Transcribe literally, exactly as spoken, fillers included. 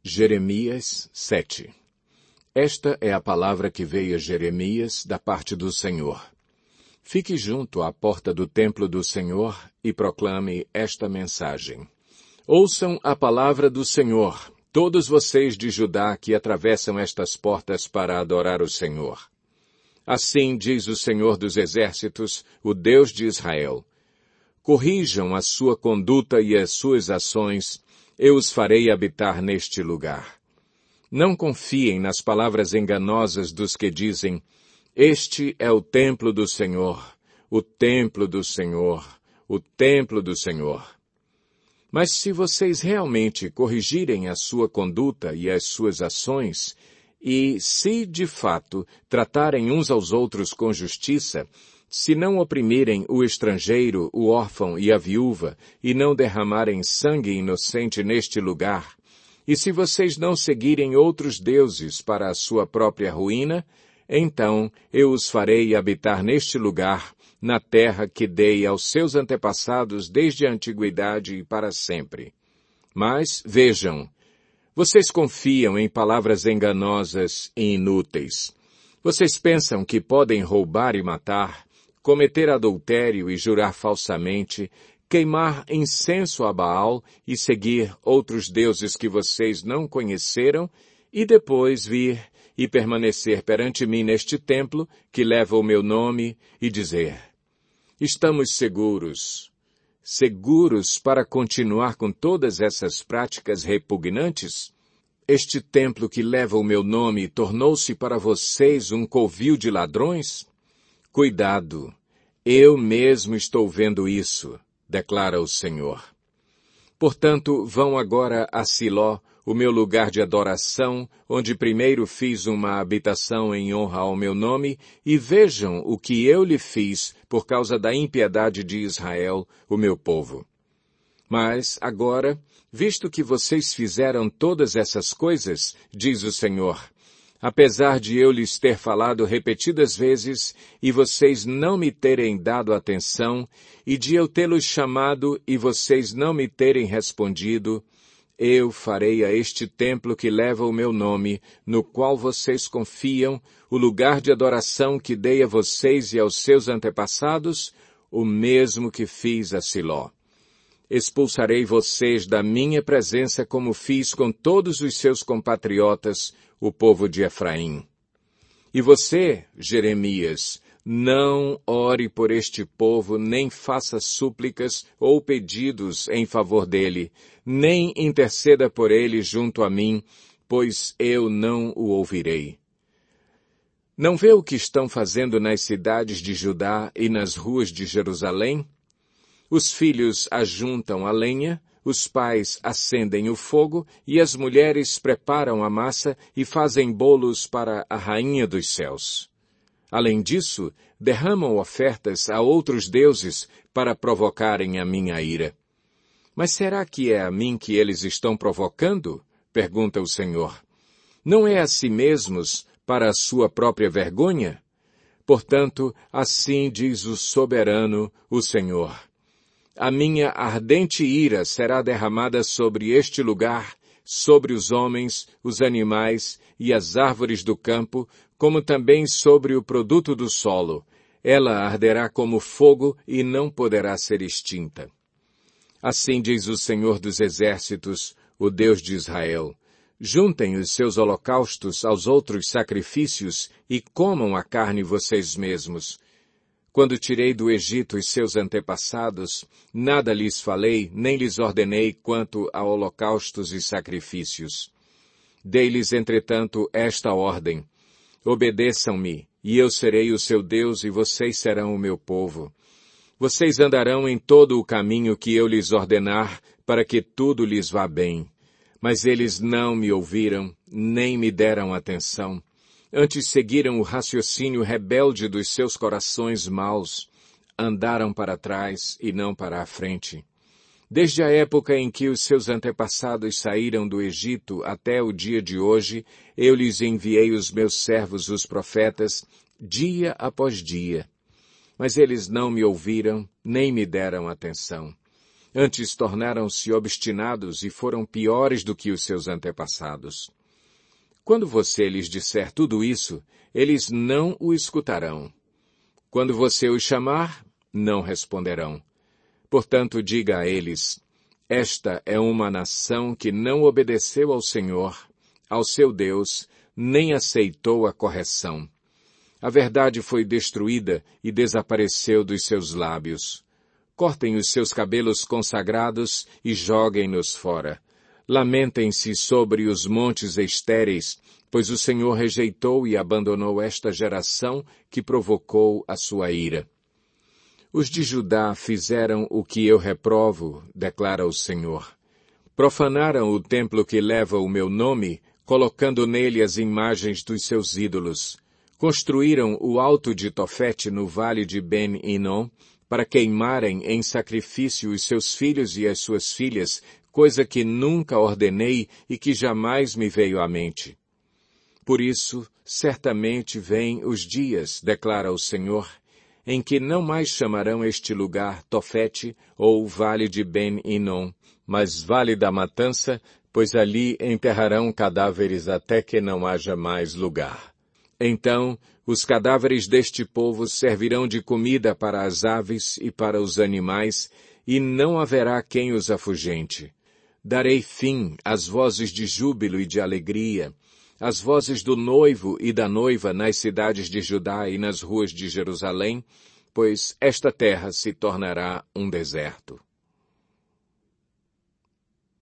Jeremias sete. Esta é a palavra que veio a Jeremias da parte do Senhor. Fique junto à porta do templo do Senhor e proclame esta mensagem. Ouçam a palavra do Senhor, todos vocês de Judá que atravessam estas portas para adorar o Senhor. Assim diz o Senhor dos Exércitos, o Deus de Israel. Corrijam a sua conduta e as suas ações, eu os farei habitar neste lugar. Não confiem nas palavras enganosas dos que dizem, este é o templo do Senhor, o templo do Senhor, o templo do Senhor. Mas se vocês realmente corrigirem a sua conduta e as suas ações, e se, de fato, tratarem uns aos outros com justiça, se não oprimirem o estrangeiro, o órfão e a viúva, e não derramarem sangue inocente neste lugar, e se vocês não seguirem outros deuses para a sua própria ruína, então eu os farei habitar neste lugar, na terra que dei aos seus antepassados desde a antiguidade e para sempre. Mas, vejam, vocês confiam em palavras enganosas e inúteis. Vocês pensam que podem roubar e matar, cometer adultério e jurar falsamente, queimar incenso a Baal e seguir outros deuses que vocês não conheceram, e depois vir e permanecer perante mim neste templo, que leva o meu nome, e dizer, estamos seguros, seguros para continuar com todas essas práticas repugnantes? Este templo que leva o meu nome tornou-se para vocês um covil de ladrões? Cuidado, eu mesmo estou vendo isso, declara o Senhor. Portanto, vão agora a Siló, o meu lugar de adoração, onde primeiro fiz uma habitação em honra ao meu nome, e vejam o que eu lhe fiz por causa da impiedade de Israel, o meu povo. Mas, agora, visto que vocês fizeram todas essas coisas, diz o Senhor, apesar de eu lhes ter falado repetidas vezes, e vocês não me terem dado atenção, e de eu tê-los chamado, e vocês não me terem respondido, eu farei a este templo que leva o meu nome, no qual vocês confiam, o lugar de adoração que dei a vocês e aos seus antepassados, o mesmo que fiz a Siló. Expulsarei vocês da minha presença como fiz com todos os seus compatriotas, o povo de Efraim. E você, Jeremias, não ore por este povo, nem faça súplicas ou pedidos em favor dele, nem interceda por ele junto a mim, pois eu não o ouvirei. Não vê o que estão fazendo nas cidades de Judá e nas ruas de Jerusalém? Os filhos ajuntam a lenha, os pais acendem o fogo e as mulheres preparam a massa e fazem bolos para a rainha dos céus. Além disso, derramam ofertas a outros deuses para provocarem a minha ira. Mas será que é a mim que eles estão provocando? Pergunta o Senhor. Não é a si mesmos para a sua própria vergonha? Portanto, assim diz o soberano, o Senhor. A minha ardente ira será derramada sobre este lugar, sobre os homens, os animais e as árvores do campo, como também sobre o produto do solo. Ela arderá como fogo e não poderá ser extinta. Assim diz o Senhor dos Exércitos, o Deus de Israel. Juntem os seus holocaustos aos outros sacrifícios e comam a carne vocês mesmos. Quando tirei do Egito os seus antepassados, nada lhes falei, nem lhes ordenei quanto a holocaustos e sacrifícios. Dei-lhes, entretanto, esta ordem. Obedeçam-me, e eu serei o seu Deus, e vocês serão o meu povo. Vocês andarão em todo o caminho que eu lhes ordenar, para que tudo lhes vá bem. Mas eles não me ouviram, nem me deram atenção. Antes seguiram o raciocínio rebelde dos seus corações maus, andaram para trás e não para a frente. Desde a época em que os seus antepassados saíram do Egito até o dia de hoje, eu lhes enviei os meus servos, os profetas, dia após dia. Mas eles não me ouviram, nem me deram atenção. Antes tornaram-se obstinados e foram piores do que os seus antepassados. Quando você lhes disser tudo isso, eles não o escutarão. Quando você os chamar, não responderão. Portanto, diga a eles, esta é uma nação que não obedeceu ao Senhor, ao seu Deus, nem aceitou a correção. A verdade foi destruída e desapareceu dos seus lábios. Cortem os seus cabelos consagrados e joguem-nos fora. Lamentem-se sobre os montes estéreis, pois o Senhor rejeitou e abandonou esta geração que provocou a sua ira. Os de Judá fizeram o que eu reprovo, declara o Senhor. Profanaram o templo que leva o meu nome, colocando nele as imagens dos seus ídolos. Construíram o alto de Tofete no vale de Ben-Hinom, para queimarem em sacrifício os seus filhos e as suas filhas, coisa que nunca ordenei e que jamais me veio à mente. Por isso, certamente vêm os dias, declara o Senhor, em que não mais chamarão este lugar Tofete ou Vale de Ben-Hinom, mas Vale da Matança, pois ali enterrarão cadáveres até que não haja mais lugar. Então, os cadáveres deste povo servirão de comida para as aves e para os animais, e não haverá quem os afugente. Darei fim às vozes de júbilo e de alegria, às vozes do noivo e da noiva nas cidades de Judá e nas ruas de Jerusalém, pois esta terra se tornará um deserto.